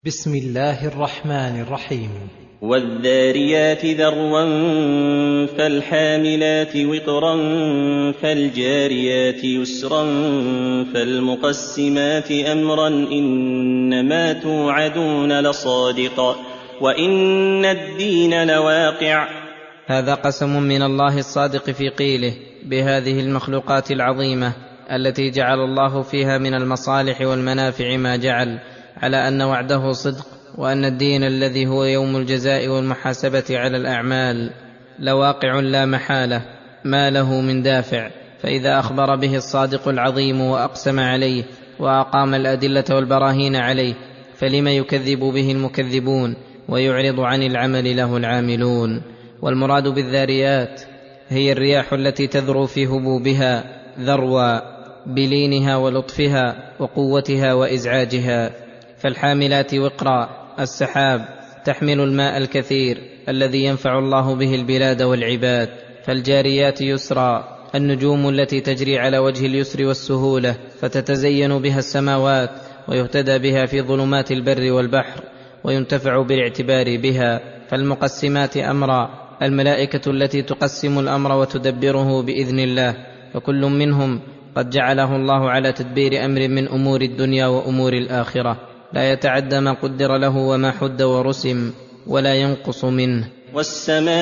بسم الله الرحمن الرحيم. والذاريات ذروا فالحاملات وقرا فالجاريات يسرا فالمقسمات أمرا إنما توعدون لصادق وإن الدين لواقع. هذا قسم من الله الصادق في قيله بهذه المخلوقات العظيمة التي جعل الله فيها من المصالح والمنافع ما جعل، على أن وعده صدق، وأن الدين الذي هو يوم الجزاء والمحاسبة على الأعمال لواقع لا محالة ما له من دافع. فإذا أخبر به الصادق العظيم وأقسم عليه وأقام الأدلة والبراهين عليه، فلما يكذب به المكذبون ويعرض عن العمل له العاملون؟ والمراد بالذاريات هي الرياح التي تذرو في هبوبها ذروا بلينها ولطفها وقوتها وإزعاجها. فالحاملات وقرا السحاب تحمل الماء الكثير الذي ينفع الله به البلاد والعباد. فالجاريات يسرا النجوم التي تجري على وجه اليسر والسهولة، فتتزين بها السماوات ويهتدى بها في ظلمات البر والبحر وينتفع بالاعتبار بها. فالمقسمات أمرا الملائكة التي تقسم الأمر وتدبره بإذن الله، فكل منهم قد جعله الله على تدبير أمر من أمور الدنيا وأمور الآخرة، لا يتعدى ما قدر له وما حد ورسم ولا ينقص منه. والسماء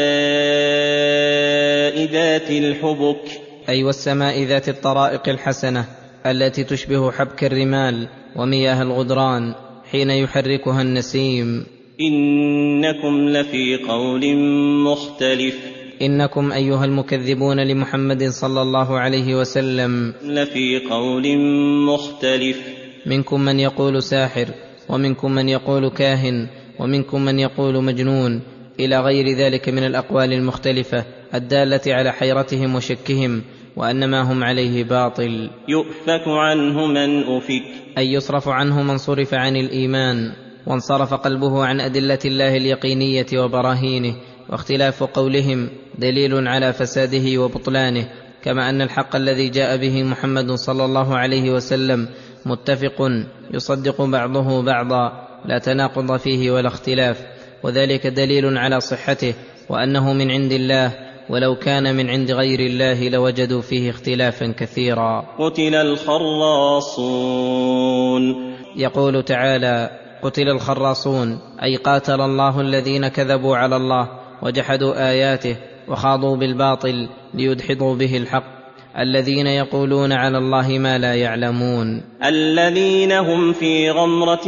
ذات الحبك، أي والسماء ذات الطرائق الحسنة التي تشبه حبك الرمال ومياه الغدران حين يحركها النسيم. إنكم لفي قول مختلف، إنكم أيها المكذبون لمحمد صلى الله عليه وسلم لفي قول مختلف، منكم من يقول ساحر، ومنكم من يقول كاهن، ومنكم من يقول مجنون، إلى غير ذلك من الأقوال المختلفة الدالة على حيرتهم وشكهم وأن ما هم عليه باطل. يؤفك عنه من أفك، أي يصرف عنه من صرف عن الإيمان وانصرف قلبه عن أدلة الله اليقينية وبراهينه. واختلاف قولهم دليل على فساده وبطلانه، كما أن الحق الذي جاء به محمد صلى الله عليه وسلم متفق يصدق بعضه بعضا، لا تناقض فيه ولا اختلاف، وذلك دليل على صحته وأنه من عند الله، ولو كان من عند غير الله لوجدوا فيه اختلافا كثيرا. قتل الخراصون، يقول تعالى: قتل الخراصون، أي قاتل الله الذين كذبوا على الله وجحدوا آياته وخاضوا بالباطل ليدحضوا به الحق، الذين يقولون على الله ما لا يعلمون، الذين هم في غمرة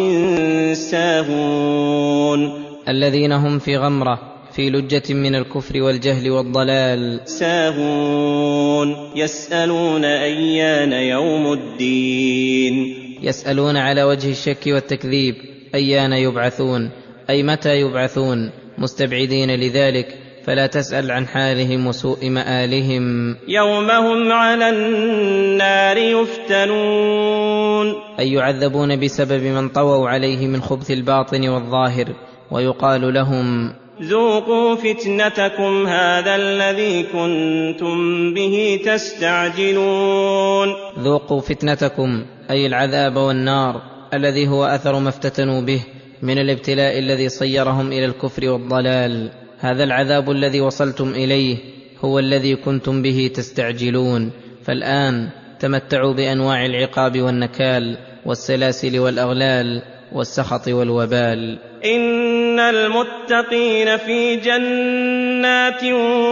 ساهون، الذين هم في غمرة في لجة من الكفر والجهل والضلال ساهون، يسألون أيان يوم الدين، يسألون على وجه الشك والتكذيب أيان يبعثون، أي متى يبعثون، مستبعدين لذلك، فلا تسأل عن حالهم وسوء مآلهم. يوم هم على النار يفتنون، أي يعذبون بسبب من طووا عليه من خبث الباطن والظاهر، ويقال لهم: ذوقوا فتنتكم هذا الذي كنتم به تستعجلون. ذوقوا فتنتكم أي العذاب والنار الذي هو أثر ما افتتنوا به من الابتلاء الذي صيرهم إلى الكفر والضلال. هذا العذاب الذي وصلتم إليه هو الذي كنتم به تستعجلون، فالآن تمتعوا بأنواع العقاب والنكال والسلاسل والأغلال والسخط والوبال. إن المتقين في جنات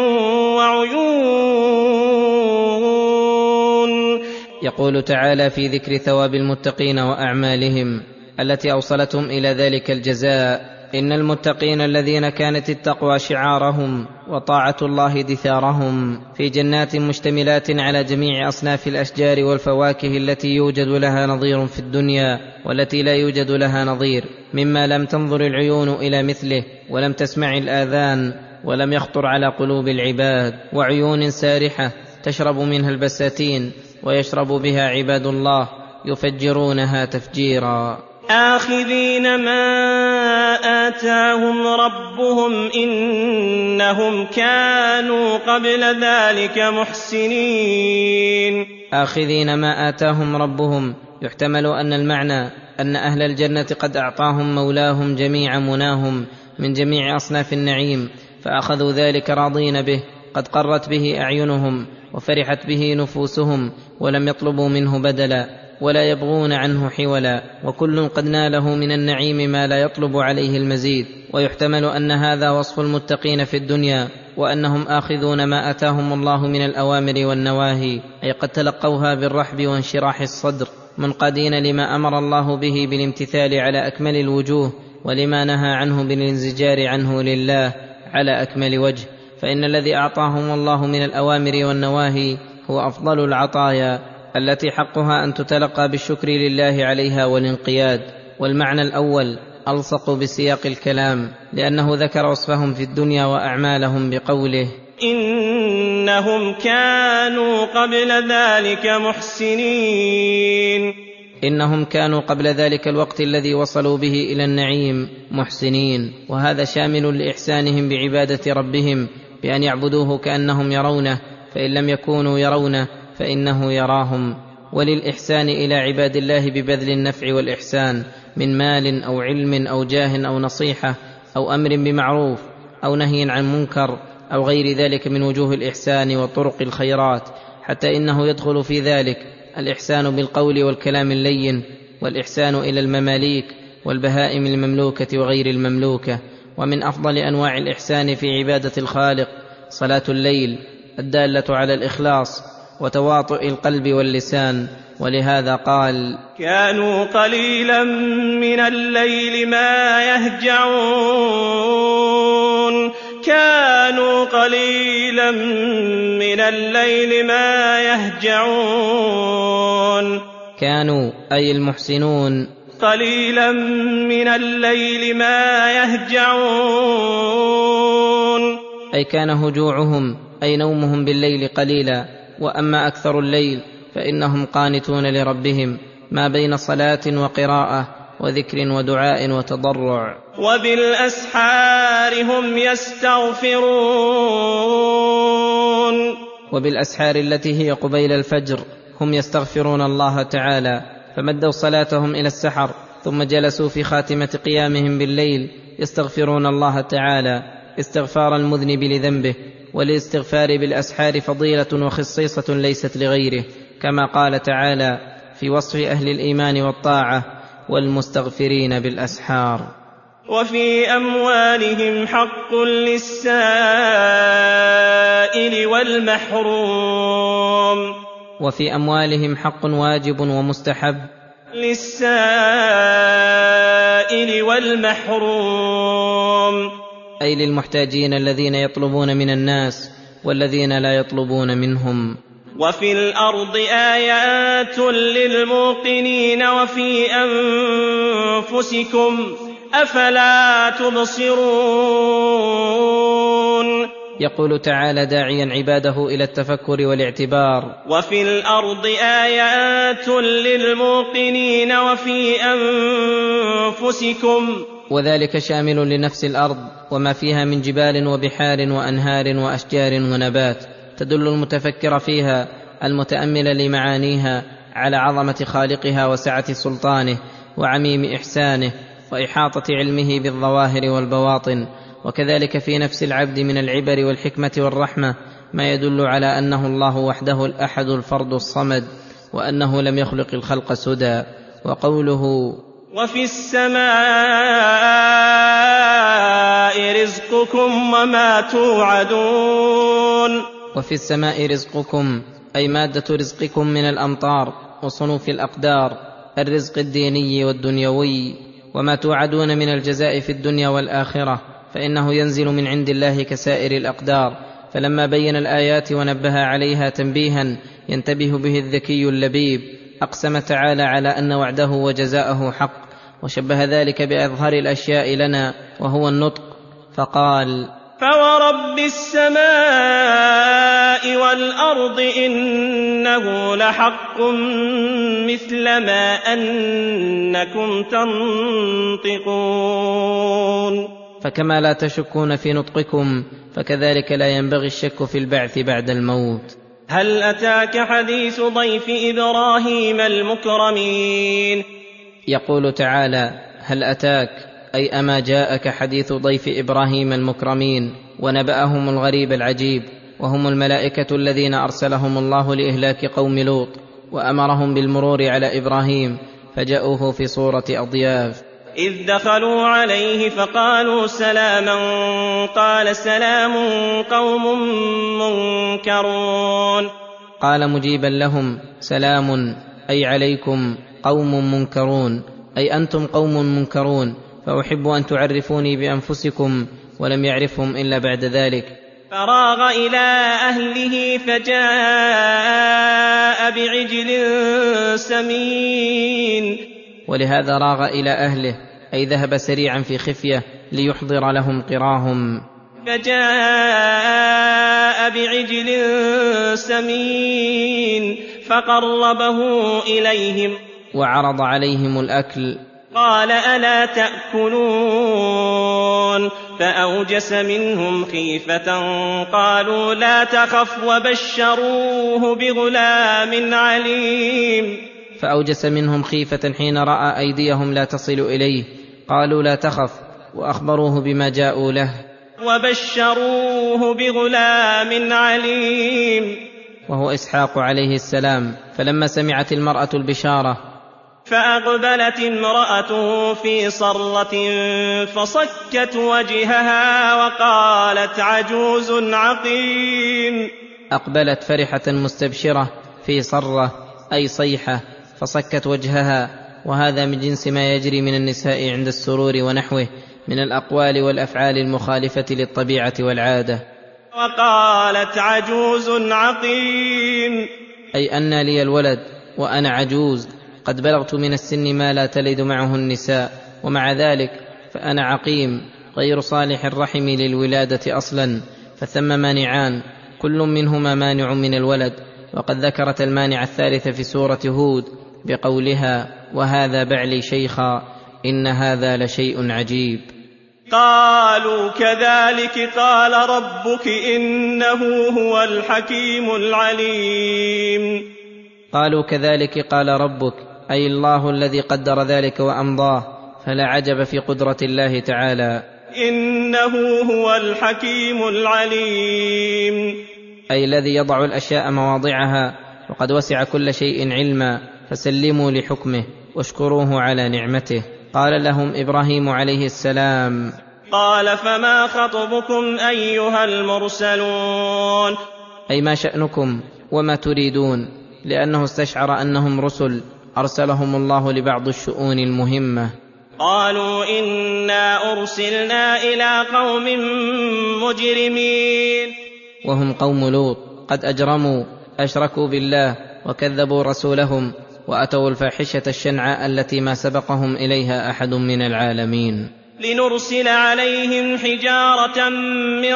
وعيون. يقول تعالى في ذكر ثواب المتقين وأعمالهم التي أوصلتهم إلى ذلك الجزاء: إن المتقين الذين كانت التقوى شعارهم وطاعة الله دثارهم في جنات مشتملات على جميع أصناف الأشجار والفواكه التي يوجد لها نظير في الدنيا والتي لا يوجد لها نظير، مما لم تنظر العيون إلى مثله ولم تسمع الآذان ولم يخطر على قلوب العباد، وعيون سارحة تشرب منها البساتين ويشرب بها عباد الله يفجرونها تفجيرا. آخذين ما آتاهم ربهم إنهم كانوا قبل ذلك محسنين. آخذين ما آتاهم ربهم، يحتمل أن المعنى أن أهل الجنة قد أعطاهم مولاهم جميع مناهم من جميع أصناف النعيم، فأخذوا ذلك راضين به، قد قرت به أعينهم وفرحت به نفوسهم، ولم يطلبوا منه بدلا ولا يبغون عنه حولا، وكل قد ناله من النعيم ما لا يطلب عليه المزيد. ويحتمل أن هذا وصف المتقين في الدنيا، وأنهم آخذون ما أتاهم الله من الأوامر والنواهي، أي قد تلقوها بالرحب وانشراح الصدر، منقادين لما أمر الله به بالامتثال على أكمل الوجوه، ولما نهى عنه بالانزجار عنه لله على أكمل وجه. فإن الذي أعطاهم الله من الأوامر والنواهي هو أفضل العطايا، التي حقها أن تتلقى بالشكر لله عليها والانقياد. والمعنى الأول ألصق بسياق الكلام، لأنه ذكر وصفهم في الدنيا وأعمالهم بقوله: إنهم كانوا قبل ذلك محسنين. إنهم كانوا قبل ذلك الوقت الذي وصلوا به إلى النعيم محسنين، وهذا شامل لإحسانهم بعبادة ربهم بأن يعبدوه كأنهم يرونه، فإن لم يكونوا يرونه فإنه يراهم. وللإحسان إلى عباد الله ببذل النفع والإحسان من مال أو علم أو جاه أو نصيحة أو أمر بمعروف أو نهي عن منكر أو غير ذلك من وجوه الإحسان وطرق الخيرات، حتى إنه يدخل في ذلك الإحسان بالقول والكلام اللين، والإحسان إلى المماليك والبهائم المملوكة وغير المملوكة. ومن أفضل أنواع الإحسان في عبادة الخالق صلاة الليل الدالة على الإخلاص وتواطؤ القلب واللسان، ولهذا قال: كانوا قليلا من الليل ما يهجعون. كانوا قليلا من الليل ما يهجعون. كانوا أي المحسنون قليلا من الليل ما يهجعون، أي كان هجوعهم أي نومهم بالليل قليلا. وأما أكثر الليل فإنهم قانتون لربهم ما بين صلاة وقراءة وذكر ودعاء وتضرع. وبالأسحار هم يستغفرون. وبالأسحار التي هي قبيل الفجر هم يستغفرون الله تعالى، فمدوا صلاتهم إلى السحر، ثم جلسوا في خاتمة قيامهم بالليل يستغفرون الله تعالى استغفار المذنب لذنبه. والاستغفار بالأسحار فضيلة وخصيصة ليست لغيره، كما قال تعالى في وصف أهل الإيمان والطاعة: والمستغفرين بالأسحار. وفي أموالهم حق للسائل والمحروم. وفي أموالهم حق واجب ومستحب للسائل والمحروم، أي للمحتاجين الذين يطلبون من الناس والذين لا يطلبون منهم. وفي الأرض آيات للموقنين وفي أنفسكم أفلا تبصرون. يقول تعالى داعيا عباده إلى التفكر والاعتبار: وفي الأرض آيات للموقنين وفي أنفسكم، وذلك شامل لنفس الأرض وما فيها من جبال وبحار وأنهار وأشجار ونبات، تدل المتفكر فيها المتأمل لمعانيها على عظمة خالقها وسعة سلطانه وعميم إحسانه وإحاطة علمه بالظواهر والبواطن. وكذلك في نفس العبد من العبر والحكمة والرحمة ما يدل على أنه الله وحده الأحد الفرد الصمد، وأنه لم يخلق الخلق سدى. وقوله: وفي السماء رزقكم وما توعدون. وفي السماء رزقكم أي مادة رزقكم من الأمطار وصنوف الأقدار، الرزق الديني والدنيوي، وما توعدون من الجزاء في الدنيا والآخرة، فإنه ينزل من عند الله كسائر الأقدار. فلما بين الآيات ونبه عليها تنبيها ينتبه به الذكي اللبيب، أقسم تعالى على أن وعده وجزاءه حق، وشبه ذلك بأظهر الأشياء لنا وهو النطق، فقال: فورب السماء والأرض إنه لحق مثل ما أنكم تنطقون. فكما لا تشكون في نطقكم فكذلك لا ينبغي الشك في البعث بعد الموت. هل أتاك حديث ضيف إبراهيم المكرمين؟ يقول تعالى: هل أتاك أي أما جاءك حديث ضيف إبراهيم المكرمين ونبأهم الغريب العجيب، وهم الملائكة الذين أرسلهم الله لإهلاك قوم لوط، وأمرهم بالمرور على إبراهيم فجاءوه في صورة أضياف. إذ دخلوا عليه فقالوا سلاما قال سلام قوم منكرون. قال مجيبا لهم: سلام أي عليكم قوم منكرون، أي أنتم قوم منكرون، فأحب أن تعرفوني بأنفسكم، ولم يعرفهم إلا بعد ذلك. فراغ إلى أهله فجاء بعجل سمين. ولهذا راغ إلى أهله أي ذهب سريعا في خفية ليحضر لهم قراهم. فجاء بعجل سمين فقربه إليهم وعرض عليهم الأكل. قال ألا تأكلون؟ فأوجس منهم خيفة قالوا لا تخف وبشروه بغلام عليم. فأوجس منهم خيفة حين رأى أيديهم لا تصل إليه، قالوا لا تخف، وأخبروه بما جاءوا له. وبشروه بغلام عليم وهو إسحاق عليه السلام. فلما سمعت المرأة البشارة فأقبلت امرأته في صرة فصكت وجهها وقالت عجوز عقيم. أقبلت فرحة مستبشرة في صرة أي صيحة، فصكت وجهها، وهذا من جنس ما يجري من النساء عند السرور ونحوه من الأقوال والأفعال المخالفة للطبيعة والعادة. وقالت عجوز عقيم أي أن لي الولد وأنا عجوز، قد بلغت من السن ما لا تلد معه النساء، ومع ذلك فأنا عقيم غير صالح الرحم للولادة أصلا، فثم مانعان كل منهما مانع من الولد. وقد ذكرت المانع الثالث في سورة هود بقولها: وهذا بعلي شيخا إن هذا لشيء عجيب. قالوا كذلك قال ربك إنه هو الحكيم العليم. قالوا كذلك قال ربك أي الله الذي قدر ذلك وأمضاه، فلا عجب في قدرة الله تعالى. إنه هو الحكيم العليم أي الذي يضع الأشياء مواضعها، وقد وسع كل شيء علما، فسلموا لحكمه واشكروه على نعمته. قال لهم إبراهيم عليه السلام: قال فما خطبكم أيها المرسلون؟ أي ما شأنكم وما تريدون، لأنه استشعر أنهم رسل أرسلهم الله لبعض الشؤون المهمة. قالوا إنا أرسلنا إلى قوم مجرمين. وهم قوم لوط، قد أجرموا، أشركوا بالله وكذبوا رسولهم، وأتوا الفاحشة الشنعاء التي ما سبقهم إليها أحد من العالمين. لنرسل عليهم حجارة من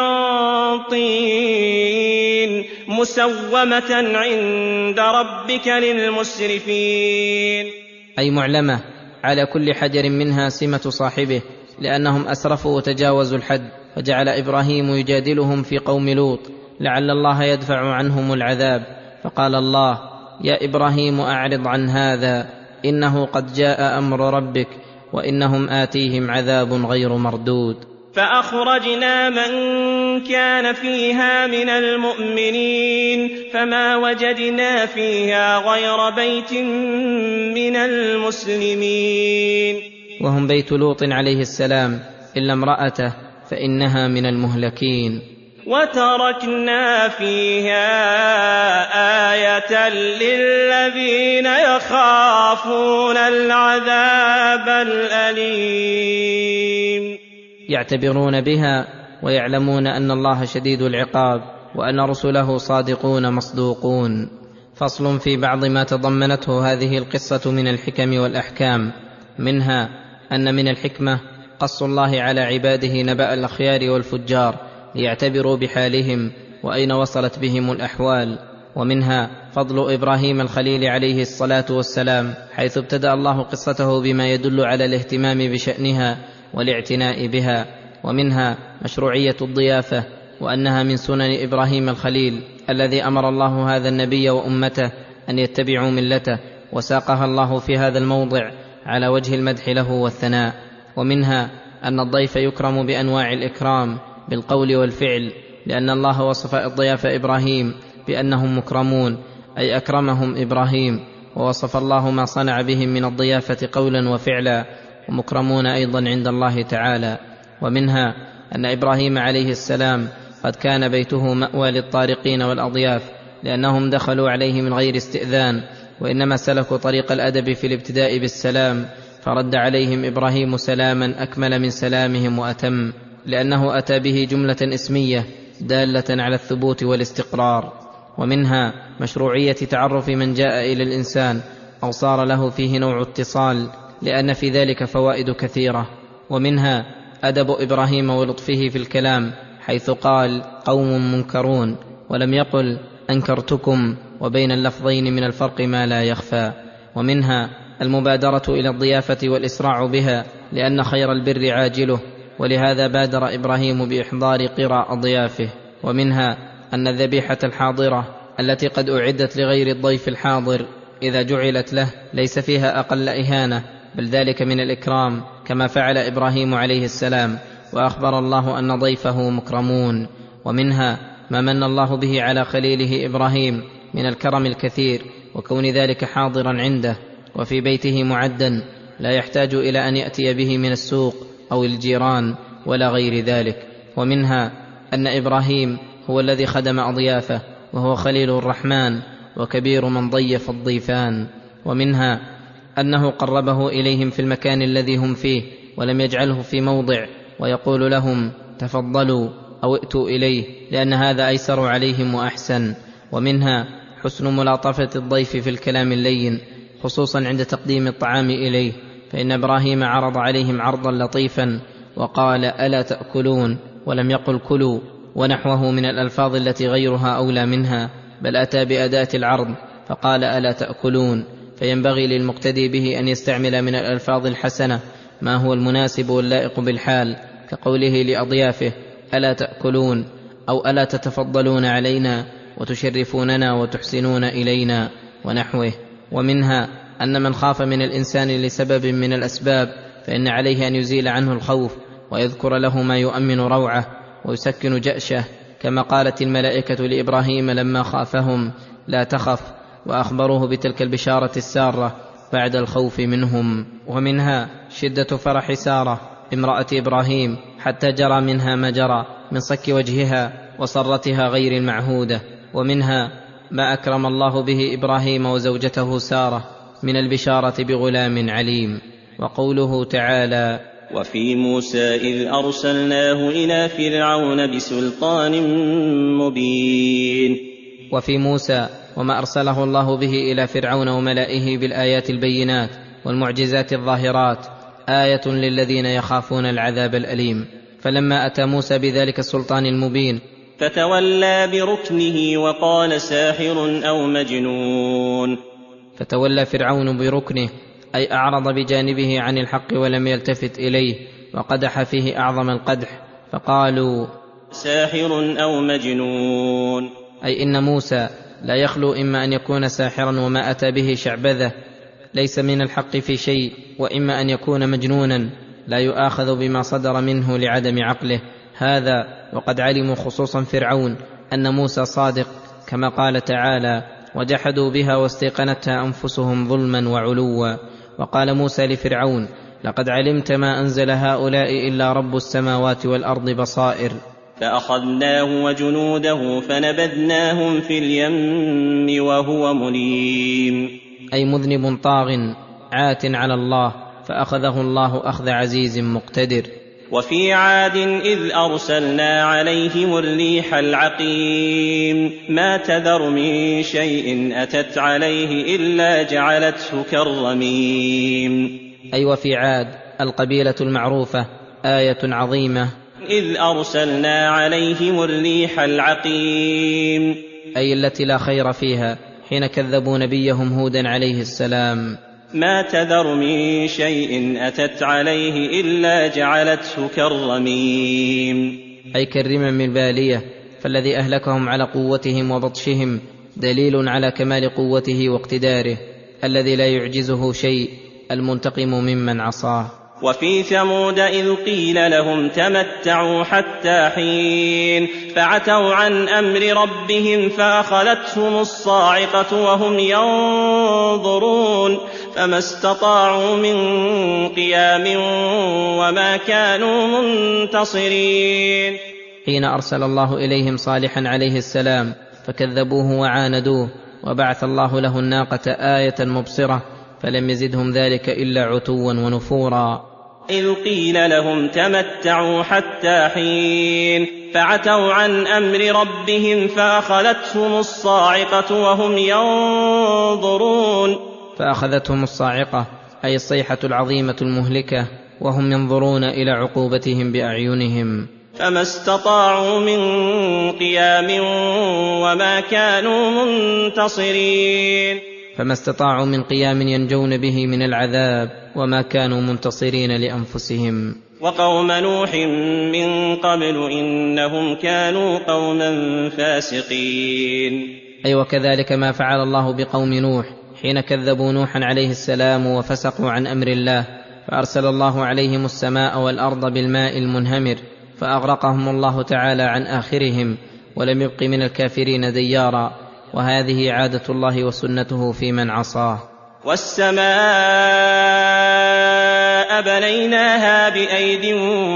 طين مسومة عند ربك للمسرفين. أي معلمة على كل حجر منها سمة صاحبه، لأنهم أسرفوا وتجاوزوا الحد، وجعل إبراهيم يجادلهم في قوم لوط لعل الله يدفع عنهم العذاب. فقال الله: يا إبراهيم أعرض عن هذا، إنه قد جاء أمر ربك وإنهم آتيهم عذاب غير مردود. فأخرجنا من كان فيها من المؤمنين فما وجدنا فيها غير بيت من المسلمين. وهم بيت لوط عليه السلام إلا امرأته فإنها من المهلكين. وتركنا فيها آية للذين يخافون العذاب الأليم. يعتبرون بها ويعلمون أن الله شديد العقاب، وأن رسله صادقون مصدوقون. فصل في بعض ما تضمنته هذه القصة من الحكم والأحكام. منها أن من الحكمة قص الله على عباده نبأ الأخيار والفجار ليعتبروا بحالهم وأين وصلت بهم الأحوال. ومنها فضل إبراهيم الخليل عليه الصلاة والسلام، حيث ابتدأ الله قصته بما يدل على الاهتمام بشأنها والاعتناء بها. ومنها مشروعية الضيافة، وأنها من سنن إبراهيم الخليل الذي أمر الله هذا النبي وأمته أن يتبعوا ملته، وساقها الله في هذا الموضع على وجه المدح له والثناء. ومنها أن الضيف يكرم بأنواع الإكرام بالقول والفعل، لأن الله وصف الضياف إبراهيم بأنهم مكرمون، أي أكرمهم إبراهيم، ووصف الله ما صنع بهم من الضيافة قولا وفعلا، ومكرمون أيضا عند الله تعالى. ومنها أن إبراهيم عليه السلام قد كان بيته مأوى للطارقين والأضياف، لأنهم دخلوا عليه من غير استئذان، وإنما سلكوا طريق الأدب في الابتداء بالسلام، فرد عليهم إبراهيم سلاما أكمل من سلامهم وأتم، لأنه أتى به جملة اسمية دالة على الثبوت والاستقرار. ومنها مشروعية تعرف من جاء إلى الإنسان أو صار له فيه نوع اتصال، لأن في ذلك فوائد كثيرة. ومنها أدب إبراهيم ولطفه في الكلام، حيث قال قوم منكرون ولم يقل أنكرتكم، وبين اللفظين من الفرق ما لا يخفى. ومنها المبادرة إلى الضيافة والإسراع بها، لأن خير البر عاجله، ولهذا بادر إبراهيم بإحضار قراء ضيافه. ومنها أن الذبيحة الحاضرة التي قد أعدت لغير الضيف الحاضر إذا جعلت له ليس فيها أقل إهانة، بل ذلك من الإكرام، كما فعل إبراهيم عليه السلام، وأخبر الله أن ضيفه مكرمون. ومنها ما من الله به على خليله إبراهيم من الكرم الكثير، وكون ذلك حاضرا عنده وفي بيته معدا، لا يحتاج إلى أن يأتي به من السوق أو الجيران ولا غير ذلك. ومنها أن إبراهيم هو الذي خدم أضيافه، وهو خليل الرحمن وكبير من ضيف الضيفان. ومنها أنه قربه إليهم في المكان الذي هم فيه، ولم يجعله في موضع ويقول لهم تفضلوا أو ائتوا إليه، لأن هذا أيسر عليهم وأحسن. ومنها حسن ملاطفة الضيف في الكلام اللين، خصوصا عند تقديم الطعام إليه، فإن إبراهيم عرض عليهم عرضا لطيفا وقال ألا تأكلون، ولم يقل كلوا، ونحوه من الألفاظ التي غيرها أولى منها، بل أتى بأداة العرض فقال ألا تأكلون. فينبغي للمقتدي به أن يستعمل من الألفاظ الحسنة ما هو المناسب واللائق بالحال، كقوله لأضيافه ألا تأكلون، أو ألا تتفضلون علينا وتشرفوننا وتحسنون إلينا، ونحوه. ومنها أن من خاف من الإنسان لسبب من الأسباب فإن عليه أن يزيل عنه الخوف، ويذكر له ما يؤمن روعه ويسكن جأشه، كما قالت الملائكة لإبراهيم لما خافهم لا تخف، وأخبروه بتلك البشارة السارة بعد الخوف منهم. ومنها شدة فرح سارة امرأة إبراهيم، حتى جرى منها ما جرى من صك وجهها وصرتها غير المعهودة. ومنها ما أكرم الله به إبراهيم وزوجته سارة من البشارة بغلام عليم. وقوله تعالى وفي موسى إذ أرسلناه إلى فرعون بسلطان مبين. وفي موسى وما أرسله الله به إلى فرعون وملئه بالآيات البينات والمعجزات الظاهرات آية للذين يخافون العذاب الأليم. فلما أتى موسى بذلك السلطان المبين فتولى بركنه وقال ساحر أو مجنون. فتولى فرعون بركنه، أي أعرض بجانبه عن الحق ولم يلتفت إليه، وقدح فيه أعظم القدح، فقالوا ساحر أو مجنون، أي إن موسى لا يخلو إما أن يكون ساحرا وما أتى به شعبذة ليس من الحق في شيء، وإما أن يكون مجنونا لا يؤاخذ بما صدر منه لعدم عقله. هذا وقد علموا خصوصا فرعون أن موسى صادق، كما قال تعالى وجحدوا بها واستيقنتها أنفسهم ظلما وعلوا. وقال موسى لفرعون لقد علمت ما أنزل هؤلاء إلا رب السماوات والأرض بصائر. فأخذناه وجنوده فنبذناهم في اليم وهو مليم، أي مذنب طاغ عات على الله، فأخذه الله أخذ عزيز مقتدر. وفي عاد إذ أرسلنا عليهم الريح العقيم ما تذر من شيء أتت عليه إلا جعلته كالرميم، أي وفي عاد القبيلة المعروفة آية عظيمة. إذ أرسلنا عليهم الريح العقيم، أي التي لا خير فيها، حين كذبوا نبيهم هودا عليه السلام. ما تذر من شيء أتت عليه إلا جعلته كالرميم، أي كالرمم البالية، فالذي أهلكهم على قوتهم وبطشهم دليل على كمال قوته واقتداره الذي لا يعجزه شيء المنتقم ممن عصاه. وفي ثمود إذ قيل لهم تمتعوا حتى حين فعتوا عن أمر ربهم فأخذتهم الصاعقة وهم ينظرون فما استطاعوا من قيام وما كانوا منتصرين. حين أرسل الله إليهم صالحا عليه السلام فكذبوه وعاندوه، وبعث الله له الناقة آية مبصرة فلم يزدهم ذلك إلا عتوا ونفورا. إذ قيل لهم تمتعوا حتى حين فعتوا عن أمر ربهم فأخذتهم الصاعقة وهم ينظرون. فأخذتهم الصاعقة أي الصيحة العظيمة المهلكة وهم ينظرون إلى عقوبتهم بأعينهم. فما استطاعوا من قيام وما كانوا منتصرين. فما استطاعوا من قيام ينجون به من العذاب وما كانوا منتصرين لأنفسهم. وقوم نوح من قبل إنهم كانوا قوما فاسقين. أي وكذلك ما فعل الله بقوم نوح حين كذبوا نوحا عليه السلام وفسقوا عن أمر الله، فأرسل الله عليهم السماء والأرض بالماء المنهمر فأغرقهم الله تعالى عن آخرهم، ولم يبق من الكافرين ديارا، وهذه عادة الله وسنته في من عصاه. والسماء بنيناها بأيد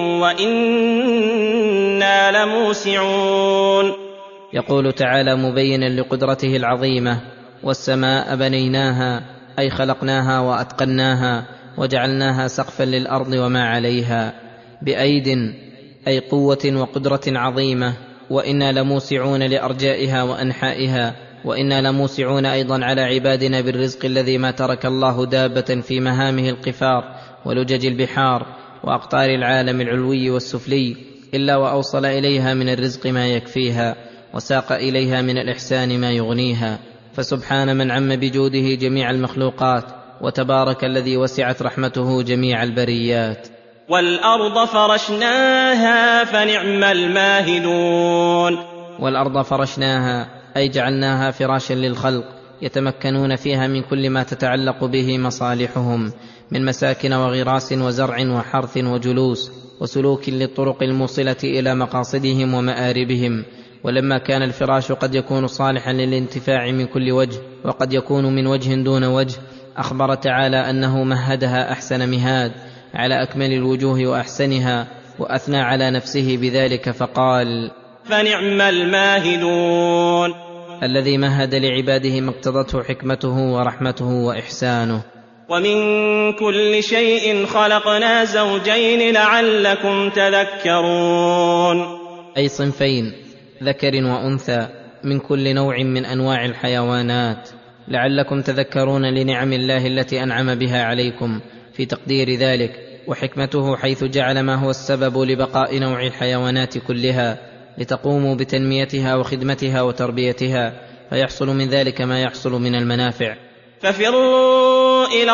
وإنا لموسعون. يقول تعالى مبينا لقدرته العظيمة: والسماء بنيناها أي خلقناها وأتقناها وجعلناها سقفا للأرض وما عليها، بأيد أي قوة وقدرة عظيمة، وإنا لموسعون لأرجائها وأنحائها، وإنا لموسعون أيضا على عبادنا بالرزق الذي ما ترك الله دابة في مهامه القفار ولجج البحار وأقطار العالم العلوي والسفلي إلا وأوصل إليها من الرزق ما يكفيها، وساق إليها من الإحسان ما يغنيها. فسبحان من عم بجوده جميع المخلوقات، وتبارك الذي وسعت رحمته جميع البريات. والأرض فرشناها فنعم الماهدون. والأرض فرشناها أي جعلناها فراشا للخلق يتمكنون فيها من كل ما تتعلق به مصالحهم من مساكن وغراس وزرع وحرث وجلوس وسلوك للطرق الموصلة إلى مقاصدهم ومآربهم. ولما كان الفراش قد يكون صالحا للانتفاع من كل وجه وقد يكون من وجه دون وجه، أخبر تعالى أنه مهدها أحسن مهاد على أكمل الوجوه وأحسنها، وأثنى على نفسه بذلك فقال: فنعم الماهدون. الذي مهد لعباده ما اقتضته حكمته ورحمته وإحسانه. ومن كل شيء خلقنا زوجين لعلكم تذكرون. أي صنفين، ذكر وأنثى، من كل نوع من أنواع الحيوانات، لعلكم تذكرون لنعم الله التي أنعم بها عليكم في تقدير ذلك، وحكمته حيث جعل ما هو السبب لبقاء نوع الحيوانات كلها لتقوموا بتنميتها وخدمتها وتربيتها، فيحصل من ذلك ما يحصل من المنافع. ففروا إلى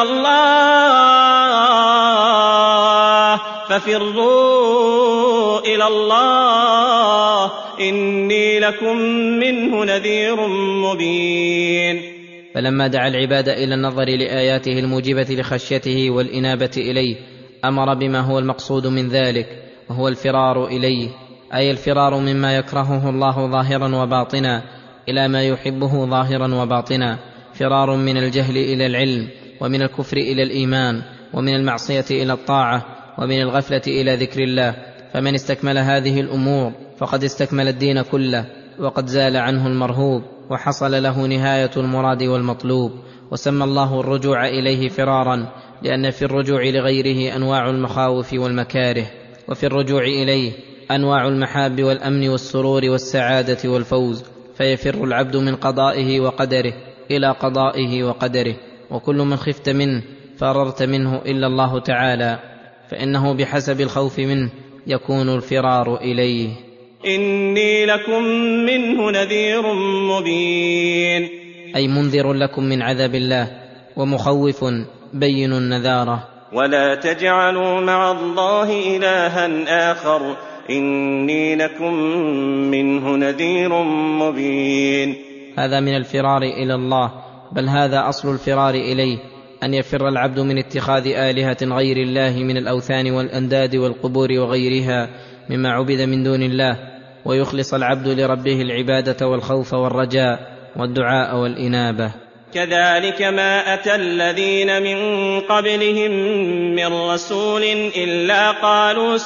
الله إني لكم منه نذير مبين. فلما دعا العباد إلى النظر لآياته الموجبة لخشيته والإنابة إليه، أمر بما هو المقصود من ذلك، وهو الفرار إليه، أي الفرار مما يكرهه الله ظاهرا وباطنا إلى ما يحبه ظاهرا وباطنا، فرار من الجهل إلى العلم، ومن الكفر إلى الإيمان، ومن المعصية إلى الطاعة، ومن الغفلة إلى ذكر الله. فمن استكمل هذه الأمور فقد استكمل الدين كله، وقد زال عنه المرهوب، وحصل له نهاية المراد والمطلوب. وسمى الله الرجوع إليه فرارا، لأن في الرجوع لغيره أنواع المخاوف والمكاره، وفي الرجوع إليه أنواع المحاب والأمن والسرور والسعادة والفوز، فيفر العبد من قضائه وقدره إلى قضائه وقدره. وكل من خفت منه فررت منه إلا الله تعالى، فإنه بحسب الخوف منه يكون الفرار إليه. إني لكم منه نذير مبين. أي منذر لكم من عذاب الله، ومخوف بين النذارة. ولا تجعلوا مع الله إلها آخر إني لكم منه نذير مبين. هذا من الفرار إلى الله، بل هذا أصل الفرار إليه، أن يفر العبد من اتخاذ آلهة غير الله من الأوثان والأنداد والقبور وغيرها مما عبد من دون الله، ويخلص العبد لربه العبادة والخوف والرجاء والدعاء والإنابة. كذلك ما أتى الذين من قبلهم من رسول إلا قالوا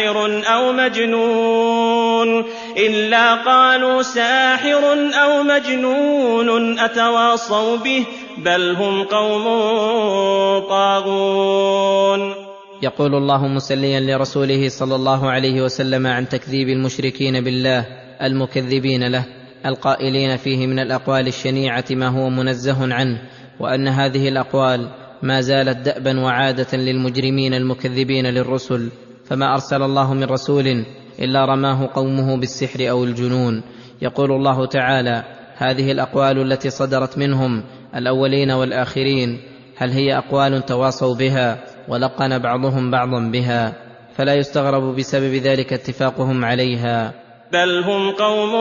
ساحر أو مجنون أتواصوا به بل هم قوم طاغون. يقول الله مسليا لرسوله صلى الله عليه وسلم عن تكذيب المشركين بالله المكذبين له القائلين فيه من الأقوال الشنيعة ما هو منزه عنه، وأن هذه الأقوال ما زالت دأبا وعادة للمجرمين المكذبين للرسل، فما أرسل الله من رسول إلا رماه قومه بالسحر أو الجنون. يقول الله تعالى: هذه الأقوال التي صدرت منهم الأولين والآخرين هل هي أقوال تواصوا بها ولقن بعضهم بعضا بها؟ فلا يستغرب بسبب ذلك اتفاقهم عليها، بل هم قوم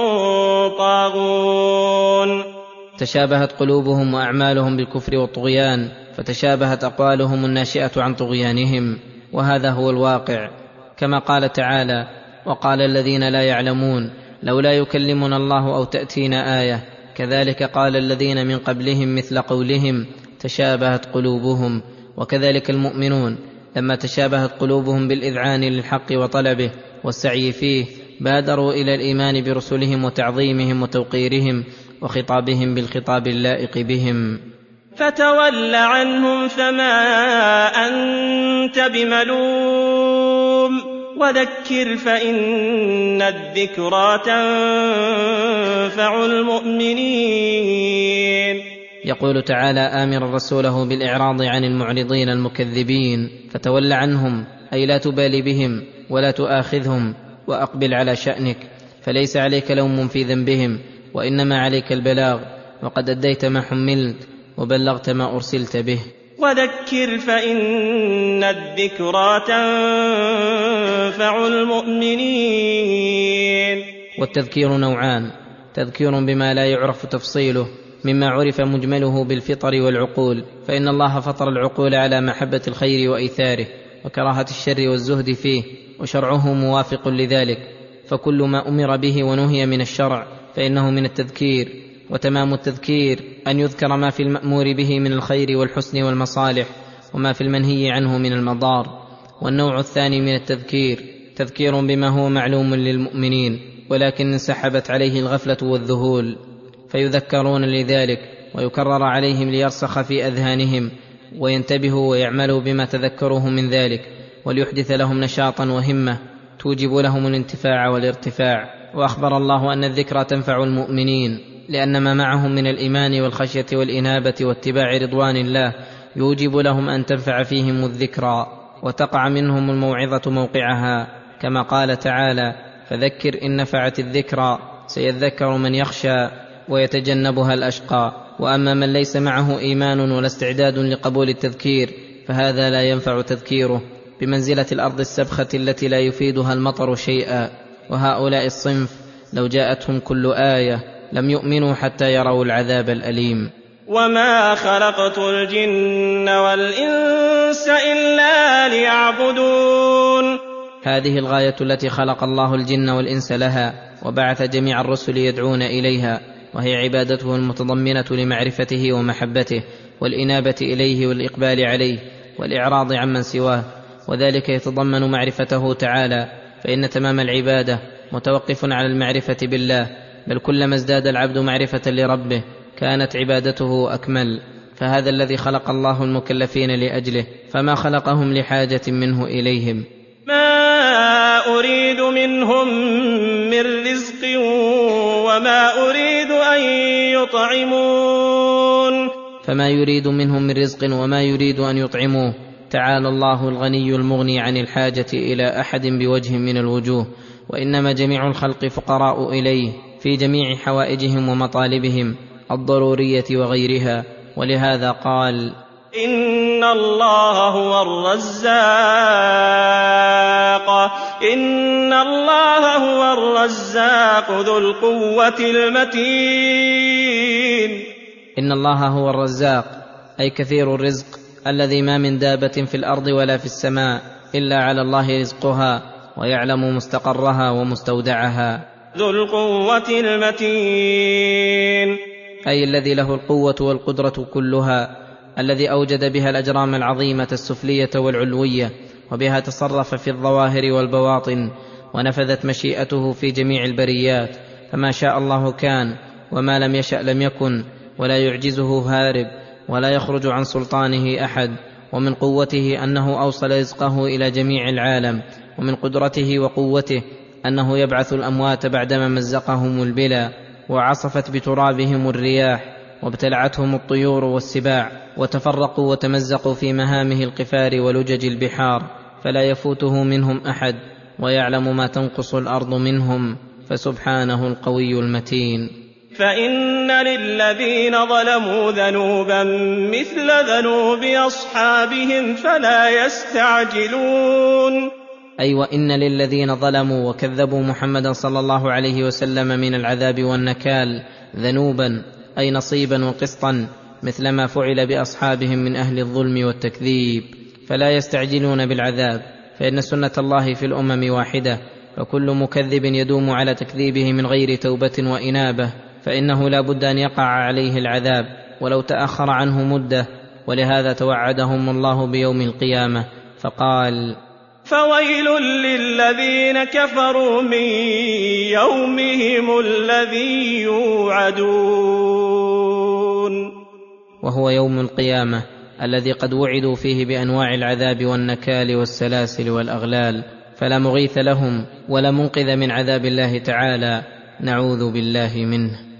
طاغون. تشابهت قلوبهم وأعمالهم بالكفر والطغيان، فتشابهت أقوالهم الناشئة عن طغيانهم، وهذا هو الواقع. كما قال تعالى: وقال الذين لا يعلمون لولا يكلمنا الله أو تأتينا آية، كذلك قال الذين من قبلهم مثل قولهم تشابهت قلوبهم. وكذلك المؤمنون لما تشابهت قلوبهم بالإذعان للحق وطلبه والسعي فيه بادروا إلى الإيمان برسلهم وتعظيمهم وتوقيرهم وخطابهم بالخطاب اللائق بهم. فتول عنهم فما أنت بملوم وذكر فإن الذكرى تنفع المؤمنين. يقول تعالى آمرا رسوله بالإعراض عن المعرضين المكذبين: فتول عنهم أي لا تبالي بهم ولا تؤاخذهم وأقبل على شأنك، فليس عليك لوم في ذنبهم، وإنما عليك البلاغ، وقد أديت ما حملت وبلغت ما أرسلت به. وذكر فإن الذكرى تنفع المؤمنين. والتذكير نوعان: تذكير بما لا يعرف تفصيله مما عرف مجمله بالفطر والعقول، فإن الله فطر العقول على محبة الخير وإيثاره وكراهة الشر والزهد فيه، وشرعه موافق لذلك، فكل ما أمر به ونهي من الشرع فإنه من التذكير. وتمام التذكير أن يذكر ما في المأمور به من الخير والحسن والمصالح، وما في المنهي عنه من المضار. والنوع الثاني من التذكير تذكير بما هو معلوم للمؤمنين ولكن انسحبت عليه الغفلة والذهول، فيذكرون لذلك ويكرر عليهم ليرسخ في أذهانهم وينتبهوا ويعملوا بما تذكروه من ذلك، وليحدث لهم نشاطا وهمة توجب لهم الانتفاع والارتفاع. وأخبر الله أن الذكرى تنفع المؤمنين لأن ما معهم من الإيمان والخشية والإنابة واتباع رضوان الله يوجب لهم أن تنفع فيهم الذكرى وتقع منهم الموعظة موقعها، كما قال تعالى: فذكر إن نفعت الذكرى سيذكر من يخشى ويتجنبها الأشقى. وأما من ليس معه إيمان ولا استعداد لقبول التذكير فهذا لا ينفع تذكيره، بمنزلة الأرض السبخة التي لا يفيدها المطر شيئا. وهؤلاء الصنف لو جاءتهم كل آية لم يؤمنوا حتى يروا العذاب الأليم. وما خلقت الجن والإنس إلا ليعبدون. هذه الغاية التي خلق الله الجن والإنس لها، وبعث جميع الرسل يدعون إليها، وهي عبادته المتضمنة لمعرفته ومحبته والإنابة إليه والإقبال عليه والإعراض عمن سواه، وذلك يتضمن معرفته تعالى، فإن تمام العبادة متوقف على المعرفة بالله، بل كلما ازداد العبد معرفة لربه كانت عبادته أكمل. فهذا الذي خلق الله المكلفين لأجله، فما خلقهم لحاجة منه إليهم. ما أريد منهم من رزق وما أريد أن يطعمون. فما يريد منهم من رزق وما يريد أن يطعموه. تعالى الله الغني المغني عن الحاجة إلى أحد بوجه من الوجوه، وإنما جميع الخلق فقراء إليه في جميع حوائجهم ومطالبهم الضرورية وغيرها. ولهذا قال: إن الله هو الرزاق ذو القوة المتين. إن الله هو الرزاق أي كثير الرزق الذي ما من دابة في الأرض ولا في السماء إلا على الله رزقها ويعلم مستقرها ومستودعها. ذو القوة المتين، أي الذي له القوة والقدرة كلها، الذي أوجد بها الأجرام العظيمة السفلية والعلوية، وبها تصرف في الظواهر والبواطن، ونفذت مشيئته في جميع البريات، فما شاء الله كان، وما لم يشأ لم يكن، ولا يعجزه هارب، ولا يخرج عن سلطانه أحد. ومن قوته أنه أوصل رزقه إلى جميع العالم، ومن قدرته وقوته أنه يبعث الأموات بعدما مزقهم البلا، وعصفت بترابهم الرياح، وابتلعتهم الطيور والسباع، وتفرقوا وتمزقوا في مهامه القفار ولجج البحار، فلا يفوته منهم أحد، ويعلم ما تنقص الأرض منهم، فسبحانه القوي المتين. فإن للذين ظلموا ذنوبا مثل ذنوب أصحابهم فلا يستعجلون. أي وإن للذين ظلموا وكذبوا محمدا صلى الله عليه وسلم من العذاب والنكال ذنوبا، أي نصيبا وقسطا، مثل ما فعل بأصحابهم من أهل الظلم والتكذيب، فلا يستعجلون بالعذاب، فإن سنة الله في الأمم واحدة، فكل مكذب يدوم على تكذيبه من غير توبة وإنابة فإنه لا بد أن يقع عليه العذاب ولو تأخر عنه مدة. ولهذا توعدهم الله بيوم القيامة فقال: فويل للذين كفروا من يومهم الذي يوعدون. وهو يوم القيامة الذي قد وعدوا فيه بأنواع العذاب والنكال والسلاسل والأغلال، فلا مغيث لهم ولا منقذ من عذاب الله تعالى، نعوذ بالله منه.